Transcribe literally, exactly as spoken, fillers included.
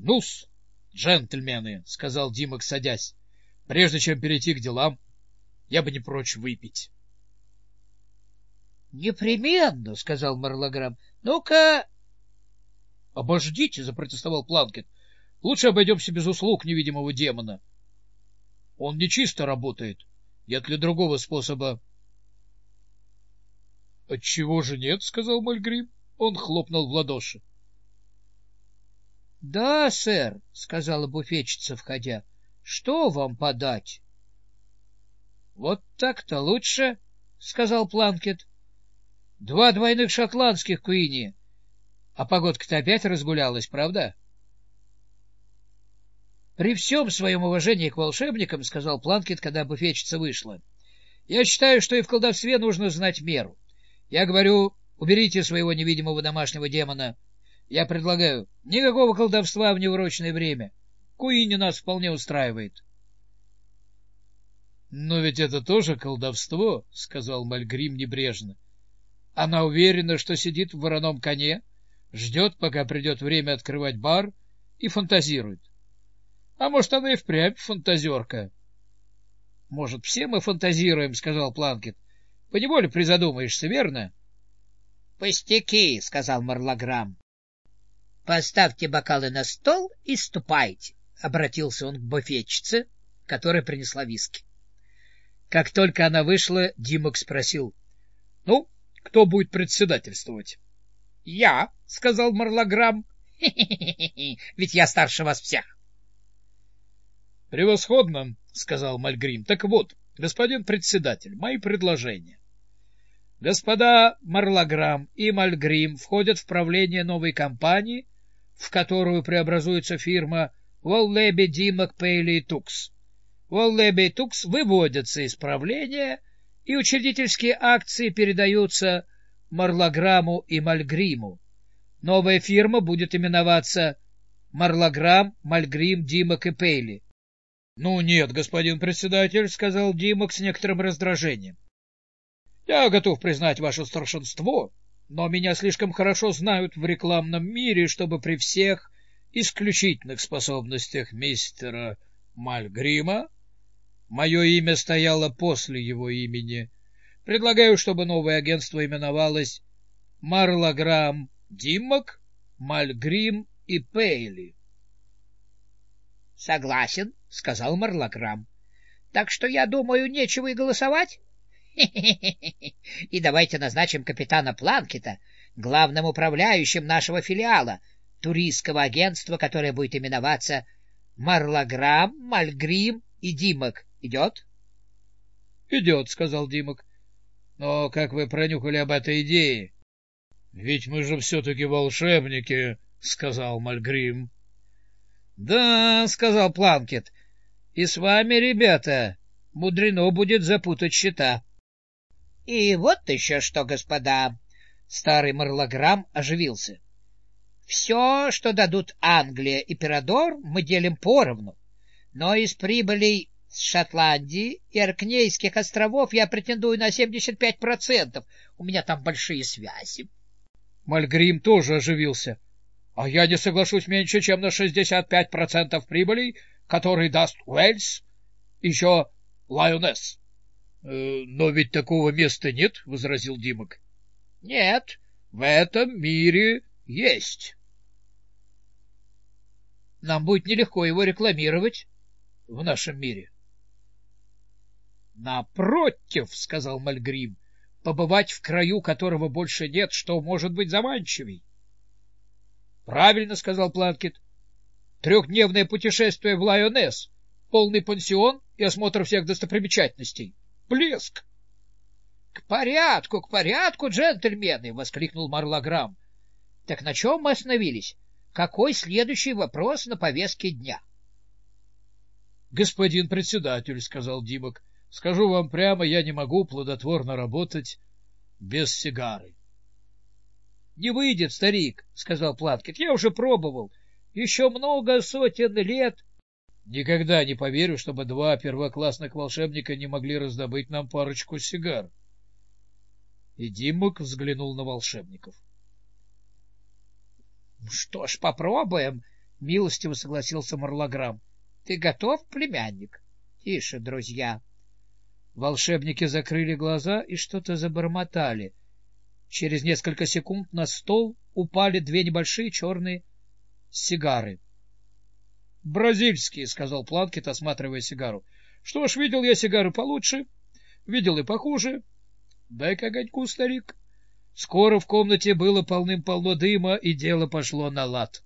— Ну-с, джентльмены, — сказал Димок, садясь, — прежде чем перейти к делам, я бы не прочь выпить. — Непременно, — сказал Марлаграм. — Ну-ка... — Обождите, — запротестовал Планкет. — Лучше обойдемся без услуг невидимого демона. Он нечисто работает. Нет ли другого способа? — Отчего же нет, — сказал Мальгрим. Он хлопнул в ладоши. — Да, сэр, — сказала буфетчица, входя. — Что вам подать? — Вот так-то лучше, — сказал Планкет. — Два двойных шотландских, Куинни. А погодка-то опять разгулялась, правда? — При всем своем уважении к волшебникам, — сказал Планкет, когда буфетчица вышла, — я считаю, что и в колдовстве нужно знать меру. Я говорю, уберите своего невидимого домашнего демона. Я предлагаю, никакого колдовства в неурочное время. Куинни нас вполне устраивает. — Но ведь это тоже колдовство, — сказал Мальгрим небрежно. Она уверена, что сидит в вороном коне, ждет, пока придет время открывать бар, и фантазирует. А может, она и впрямь фантазерка. — Может, все мы фантазируем, — сказал Планкет. — Поневоле призадумаешься, верно? — Пустяки, — сказал Марлаграм. — Поставьте бокалы на стол и ступайте, — обратился он к буфетчице, которая принесла виски. Как только она вышла, Димок спросил: — Ну, кто будет председательствовать? — Я, — сказал Марлаграм. — Ведь я старше вас всех. — Превосходно, — сказал Мальгрим. — Так вот, господин председатель, мои предложения. Господа Марлаграм и Мальгрим входят в правление новой компании, в которую преобразуется фирма Воллеби, Димок, Пейли и Тукс. Воллеби и Тукс выводятся из правления, и учредительские акции передаются Марлаграму и Мальгриму. Новая фирма будет именоваться Марлаграм, Мальгрим, Димок и Пейли. — Ну нет, господин председатель, — сказал Димок с некоторым раздражением. — Я готов признать ваше старшинство, но меня слишком хорошо знают в рекламном мире, чтобы при всех исключительных способностях мистера Мальгрима мое имя стояло после его имени. Предлагаю, чтобы новое агентство именовалось Марлаграм, Димок, Мальгрим и Пейли. — Согласен, — сказал Марлаграм. — Так что, я думаю, нечего и голосовать. И давайте назначим капитана Планкета главным управляющим нашего филиала, туристского агентства, которое будет именоваться Марлаграм, Мальгрим и Димок. Идет? — Идет, — сказал Димок. — Но как вы пронюхали об этой идее? — Ведь мы же все-таки волшебники, — сказал Мальгрим. — Да, — сказал Планкет, — и с вами, ребята, мудрено будет запутать счета. — И вот еще что, господа! Старый Марлаграм оживился. — Все, что дадут Англия и Пирадор, мы делим поровну, но из прибылей с Шотландии и Оркнейских островов я претендую на семьдесят пять процентов. У меня там большие связи. Мальгрим тоже оживился. — А я не соглашусь меньше, чем на шестьдесят пять процентов прибылей, которые даст Уэльс, еще Лайонесс. — Но ведь такого места нет, — возразил Димок. — Нет, в этом мире есть. — Нам будет нелегко его рекламировать в нашем мире. — Напротив, — сказал Мальгрим, — побывать в краю, которого больше нет, что может быть заманчивей. — Правильно, — сказал Планкет. — Трехдневное путешествие в Лайонесс, полный пансион и осмотр всех достопримечательностей. Блеск! — К порядку, к порядку, джентльмены! — воскликнул Марлаграм. — Так на чем мы остановились? Какой следующий вопрос на повестке дня? — Господин председатель, — сказал Димок, — скажу вам прямо, я не могу плодотворно работать без сигары. — Не выйдет, старик, — сказал Планкет. — Я уже пробовал. Еще много сотен лет. Никогда не поверю, чтобы два первоклассных волшебника не могли раздобыть нам парочку сигар. И Димок взглянул на волшебников. — Что ж, попробуем. — милостиво согласился Марлограмм. — Ты готов, племянник? — Тише, друзья. Волшебники закрыли глаза и что-то забормотали. Через несколько секунд на стол упали две небольшие черные сигары. — Бразильские, — сказал Планкет, осматривая сигару. — Что ж, видел я сигары получше, видел и похуже. Дай-ка огоньку, старик. Скоро в комнате было полным-полно дыма, и дело пошло на лад.